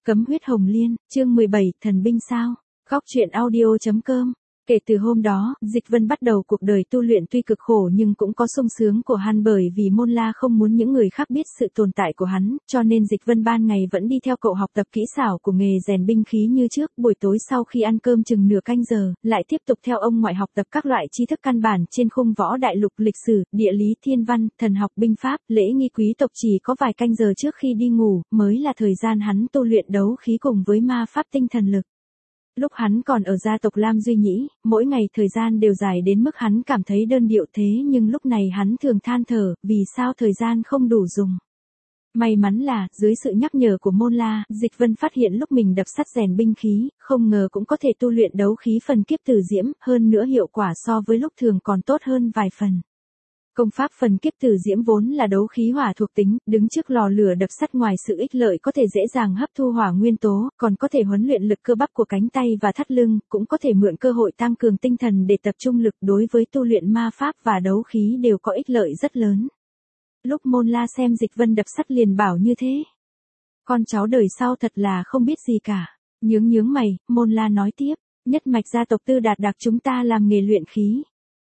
Cấm huyết hồng liên, chương 17, thần binh sao? Góc truyện audio.com. Kể từ hôm đó, Dịch Vân bắt đầu cuộc đời tu luyện tuy cực khổ nhưng cũng có sung sướng của hắn, bởi vì Môn La không muốn những người khác biết sự tồn tại của hắn, cho nên Dịch Vân ban ngày vẫn đi theo cậu học tập kỹ xảo của nghề rèn binh khí như trước, buổi tối sau khi ăn cơm chừng nửa canh giờ, lại tiếp tục theo ông ngoại học tập các loại tri thức căn bản trên khung võ đại lục, lịch sử, địa lý, thiên văn, thần học, binh pháp, lễ nghi quý tộc. Chỉ có vài canh giờ trước khi đi ngủ mới là thời gian hắn tu luyện đấu khí cùng với ma pháp tinh thần lực. Lúc hắn còn ở gia tộc Lam Duy Nhĩ, mỗi ngày thời gian đều dài đến mức hắn cảm thấy đơn điệu, thế nhưng lúc này hắn thường than thở, vì sao thời gian không đủ dùng. May mắn là, dưới sự nhắc nhở của Môn La, Dịch Vân phát hiện lúc mình đập sắt rèn binh khí, không ngờ cũng có thể tu luyện đấu khí phần kiếp tử diễm, hơn nữa hiệu quả so với lúc thường còn tốt hơn vài phần. Công pháp phần kiếp tử diễm vốn là đấu khí hỏa thuộc tính, đứng trước lò lửa đập sắt, ngoài sự ích lợi có thể dễ dàng hấp thu hỏa nguyên tố, còn có thể huấn luyện lực cơ bắp của cánh tay và thắt lưng, cũng có thể mượn cơ hội tăng cường tinh thần để tập trung lực, đối với tu luyện ma pháp và đấu khí đều có ích lợi rất lớn. Lúc Môn La xem Dịch Vân đập sắt liền bảo như thế. Con cháu đời sau thật là không biết gì cả. Nhướng mày, Môn La nói tiếp, nhất mạch gia tộc Tư Đạt Đạc chúng ta làm nghề luyện khí.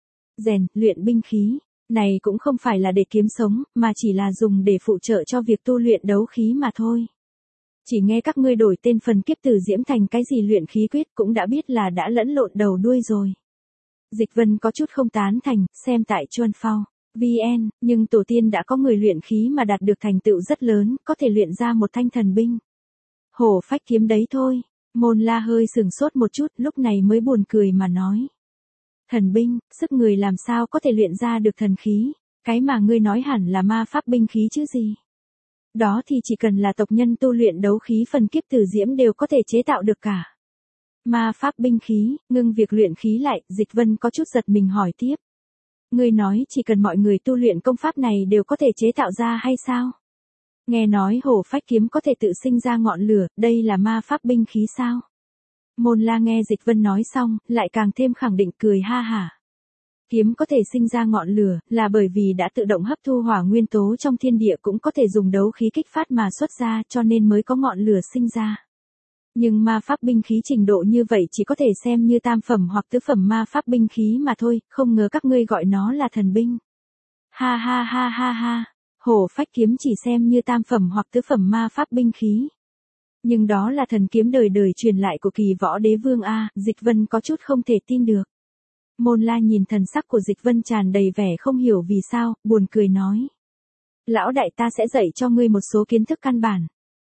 Luyện binh khí. Này cũng không phải là để kiếm sống, mà chỉ là dùng để phụ trợ cho việc tu luyện đấu khí mà thôi. Chỉ nghe các ngươi đổi tên phần kiếp tử diễm thành cái gì luyện khí quyết cũng đã biết là đã lẫn lộn đầu đuôi rồi. Dịch Vân có chút không tán thành, xem tại Chuan Phao, VN, nhưng tổ tiên đã có người luyện khí mà đạt được thành tựu rất lớn, có thể luyện ra một thanh thần binh. Hổ phách kiếm đấy thôi. Môn La hơi sừng sốt một chút, lúc này mới buồn cười mà nói. Thần binh, sức người làm sao có thể luyện ra được thần khí, cái mà ngươi nói hẳn là ma pháp binh khí chứ gì. Đó thì chỉ cần là tộc nhân tu luyện đấu khí phần kiếp tử diễm đều có thể chế tạo được cả. Ma pháp binh khí, ngưng việc luyện khí lại, Dịch Vân có chút giật mình hỏi tiếp. Ngươi nói chỉ cần mọi người tu luyện công pháp này đều có thể chế tạo ra hay sao? Nghe nói hổ phách kiếm có thể tự sinh ra ngọn lửa, đây là ma pháp binh khí sao? Môn La nghe Dịch Vân nói xong, lại càng thêm khẳng định, cười ha hả. Kiếm có thể sinh ra ngọn lửa, là bởi vì đã tự động hấp thu hỏa nguyên tố trong thiên địa, cũng có thể dùng đấu khí kích phát mà xuất ra, cho nên mới có ngọn lửa sinh ra. Nhưng ma pháp binh khí trình độ như vậy chỉ có thể xem như tam phẩm hoặc tứ phẩm ma pháp binh khí mà thôi, không ngờ các ngươi gọi nó là thần binh. Ha ha ha ha ha, hổ phách kiếm chỉ xem như tam phẩm hoặc tứ phẩm ma pháp binh khí. Nhưng đó là thần kiếm đời đời truyền lại của Kỳ Võ Đế Vương a, Dịch Vân có chút không thể tin được. Môn La nhìn thần sắc của Dịch Vân tràn đầy vẻ không hiểu vì sao, buồn cười nói. Lão đại, ta sẽ dạy cho ngươi một số kiến thức căn bản.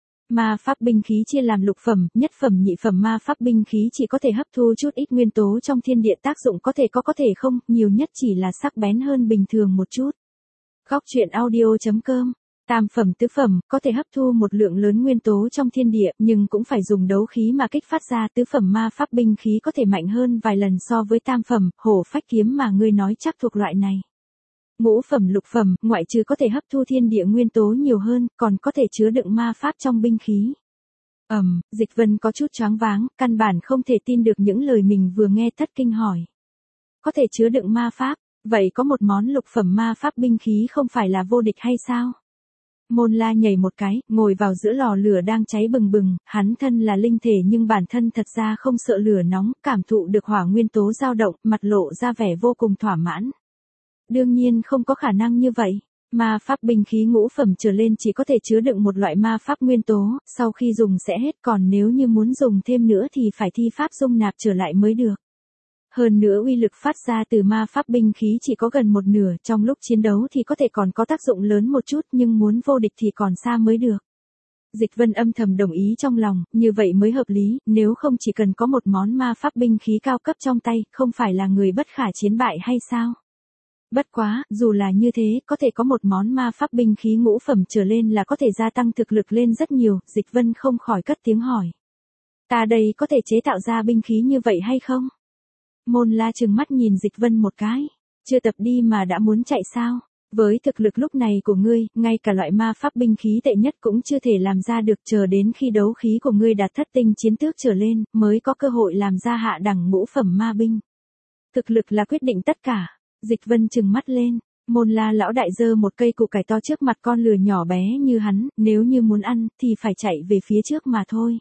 Ma pháp binh khí chia làm lục phẩm, nhất phẩm, nhị phẩm. Ma pháp binh khí chỉ có thể hấp thu chút ít nguyên tố trong thiên địa, tác dụng có thể có thể không, nhiều nhất chỉ là sắc bén hơn bình thường một chút. Góc truyện audio.com. Tam phẩm, tứ phẩm, có thể hấp thu một lượng lớn nguyên tố trong thiên địa, nhưng cũng phải dùng đấu khí mà kích phát ra. Tứ phẩm ma pháp binh khí có thể mạnh hơn vài lần so với tam phẩm, hổ phách kiếm mà ngươi nói chắc thuộc loại này. Ngũ phẩm, lục phẩm, ngoại trừ có thể hấp thu thiên địa nguyên tố nhiều hơn, còn có thể chứa đựng ma pháp trong binh khí. Dịch Vân có chút choáng váng, căn bản không thể tin được những lời mình vừa nghe, thất kinh hỏi. Có thể chứa đựng ma pháp, vậy có một món lục phẩm ma pháp binh khí không phải là vô địch hay sao? Môn La nhảy một cái, ngồi vào giữa lò lửa đang cháy bừng bừng, hắn thân là linh thể nhưng bản thân thật ra không sợ lửa nóng, cảm thụ được hỏa nguyên tố dao động, mặt lộ ra vẻ vô cùng thỏa mãn. Đương nhiên không có khả năng như vậy, ma pháp binh khí ngũ phẩm trở lên chỉ có thể chứa đựng một loại ma pháp nguyên tố, sau khi dùng sẽ hết, còn nếu như muốn dùng thêm nữa thì phải thi pháp dung nạp trở lại mới được. Hơn nữa uy lực phát ra từ ma pháp binh khí chỉ có gần một nửa, trong lúc chiến đấu thì có thể còn có tác dụng lớn một chút, nhưng muốn vô địch thì còn xa mới được. Dịch Vân âm thầm đồng ý trong lòng, như vậy mới hợp lý, nếu không chỉ cần có một món ma pháp binh khí cao cấp trong tay, không phải là người bất khả chiến bại hay sao? Bất quá, dù là như thế, có thể có một món ma pháp binh khí ngũ phẩm trở lên là có thể gia tăng thực lực lên rất nhiều, Dịch Vân không khỏi cất tiếng hỏi. Ta đây có thể chế tạo ra binh khí như vậy hay không? Môn La trừng mắt nhìn Dịch Vân một cái, chưa tập đi mà đã muốn chạy sao? Với thực lực lúc này của ngươi, ngay cả loại ma pháp binh khí tệ nhất cũng chưa thể làm ra được, chờ đến khi đấu khí của ngươi đạt thất tinh chiến tước trở lên, mới có cơ hội làm ra hạ đẳng ngũ phẩm ma binh. Thực lực là quyết định tất cả. Dịch Vân trừng mắt lên, Môn La lão đại giơ một cây củ cải to trước mặt con lừa nhỏ bé như hắn, nếu như muốn ăn, thì phải chạy về phía trước mà thôi.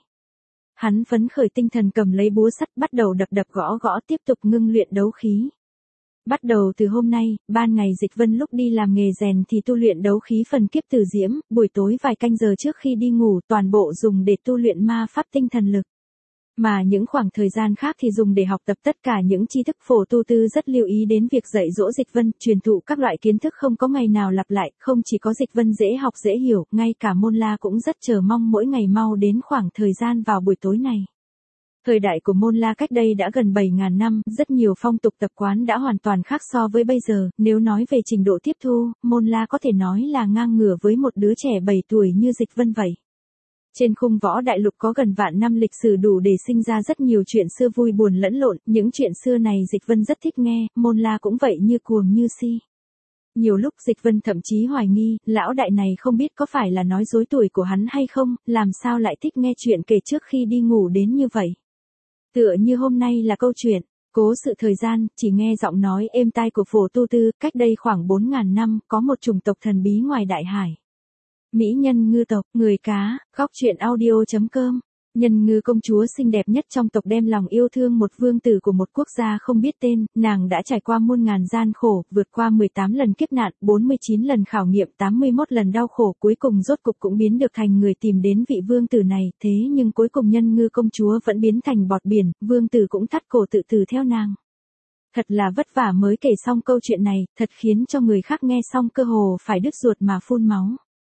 Hắn phấn khởi tinh thần cầm lấy búa sắt bắt đầu đập đập gõ gõ tiếp tục ngưng luyện đấu khí. Bắt đầu từ hôm nay, ban ngày Dịch Vân lúc đi làm nghề rèn thì tu luyện đấu khí phần kiếp tử diễm, buổi tối vài canh giờ trước khi đi ngủ toàn bộ dùng để tu luyện ma pháp tinh thần lực. Mà những khoảng thời gian khác thì dùng để học tập tất cả những tri thức. Phổ Tu Tư rất lưu ý đến việc dạy dỗ Dịch Vân, truyền thụ các loại kiến thức không có ngày nào lặp lại, không chỉ có Dịch Vân dễ học dễ hiểu, ngay cả Môn La cũng rất chờ mong mỗi ngày mau đến khoảng thời gian vào buổi tối này. Thời đại của Môn La cách đây đã gần 7.000 năm, rất nhiều phong tục tập quán đã hoàn toàn khác so với bây giờ, nếu nói về trình độ tiếp thu, Môn La có thể nói là ngang ngửa với một đứa trẻ 7 tuổi như Dịch Vân vậy. Trên khung võ đại lục có gần vạn năm lịch sử đủ để sinh ra rất nhiều chuyện xưa vui buồn lẫn lộn, những chuyện xưa này Dịch Vân rất thích nghe, Môn La cũng vậy như cuồng như si. Nhiều lúc Dịch Vân thậm chí hoài nghi, lão đại này không biết có phải là nói dối tuổi của hắn hay không, làm sao lại thích nghe chuyện kể trước khi đi ngủ đến như vậy. Tựa như hôm nay là câu chuyện, cố sự thời gian, chỉ nghe giọng nói êm tai của Phổ Tu Tư, cách đây khoảng 4.000 năm, có một chủng tộc thần bí ngoài đại hải. Mỹ nhân ngư tộc, người cá, góc truyện audio.com. Nhân ngư công chúa xinh đẹp nhất trong tộc đem lòng yêu thương một vương tử của một quốc gia không biết tên, nàng đã trải qua muôn ngàn gian khổ, vượt qua 18 lần kiếp nạn, 49 lần khảo nghiệm, 81 lần đau khổ, cuối cùng rốt cục cũng biến được thành người tìm đến vị vương tử này, thế nhưng cuối cùng nhân ngư công chúa vẫn biến thành bọt biển, vương tử cũng thắt cổ tự tử theo nàng. Thật là vất vả mới kể xong câu chuyện này, thật khiến cho người khác nghe xong cơ hồ phải đứt ruột mà phun máu.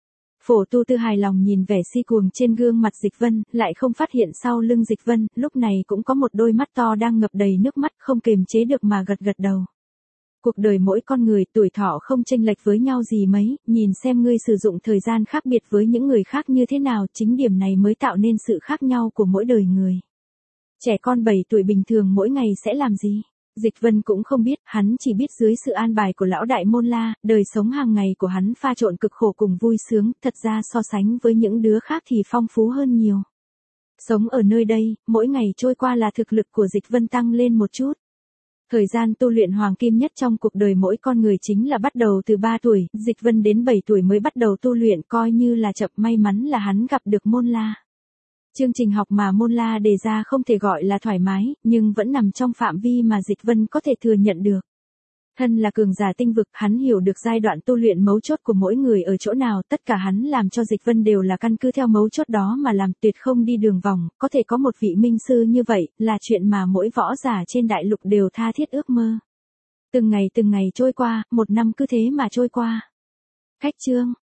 Phổ Tu Tư hài lòng nhìn vẻ si cuồng trên gương mặt Dịch Vân, lại không phát hiện sau lưng Dịch Vân, lúc này cũng có một đôi mắt to đang ngập đầy nước mắt không kềm chế được mà gật gật đầu. Cuộc đời mỗi con người tuổi thọ không chênh lệch với nhau gì mấy, nhìn xem ngươi sử dụng thời gian khác biệt với những người khác như thế nào, chính điểm này mới tạo nên sự khác nhau của mỗi đời người. Trẻ con 7 tuổi bình thường mỗi ngày sẽ làm gì? Dịch Vân cũng không biết, hắn chỉ biết dưới sự an bài của lão đại Môn La, đời sống hàng ngày của hắn pha trộn cực khổ cùng vui sướng, thật ra so sánh với những đứa khác thì phong phú hơn nhiều. Sống ở nơi đây, mỗi ngày trôi qua là thực lực của Dịch Vân tăng lên một chút. Thời gian tu luyện hoàng kim nhất trong cuộc đời mỗi con người chính là bắt đầu từ 3 tuổi, Dịch Vân đến 7 tuổi mới bắt đầu tu luyện, coi như là chậm, may mắn là hắn gặp được Môn La. Chương trình học mà Môn La đề ra không thể gọi là thoải mái, nhưng vẫn nằm trong phạm vi mà Dịch Vân có thể thừa nhận được. Thân là cường giả tinh vực, hắn hiểu được giai đoạn tu luyện mấu chốt của mỗi người ở chỗ nào, tất cả hắn làm cho Dịch Vân đều là căn cứ theo mấu chốt đó mà làm, tuyệt không đi đường vòng, có thể có một vị minh sư như vậy, là chuyện mà mỗi võ giả trên đại lục đều tha thiết ước mơ. Từng ngày trôi qua, một năm cứ thế mà trôi qua. Khách chương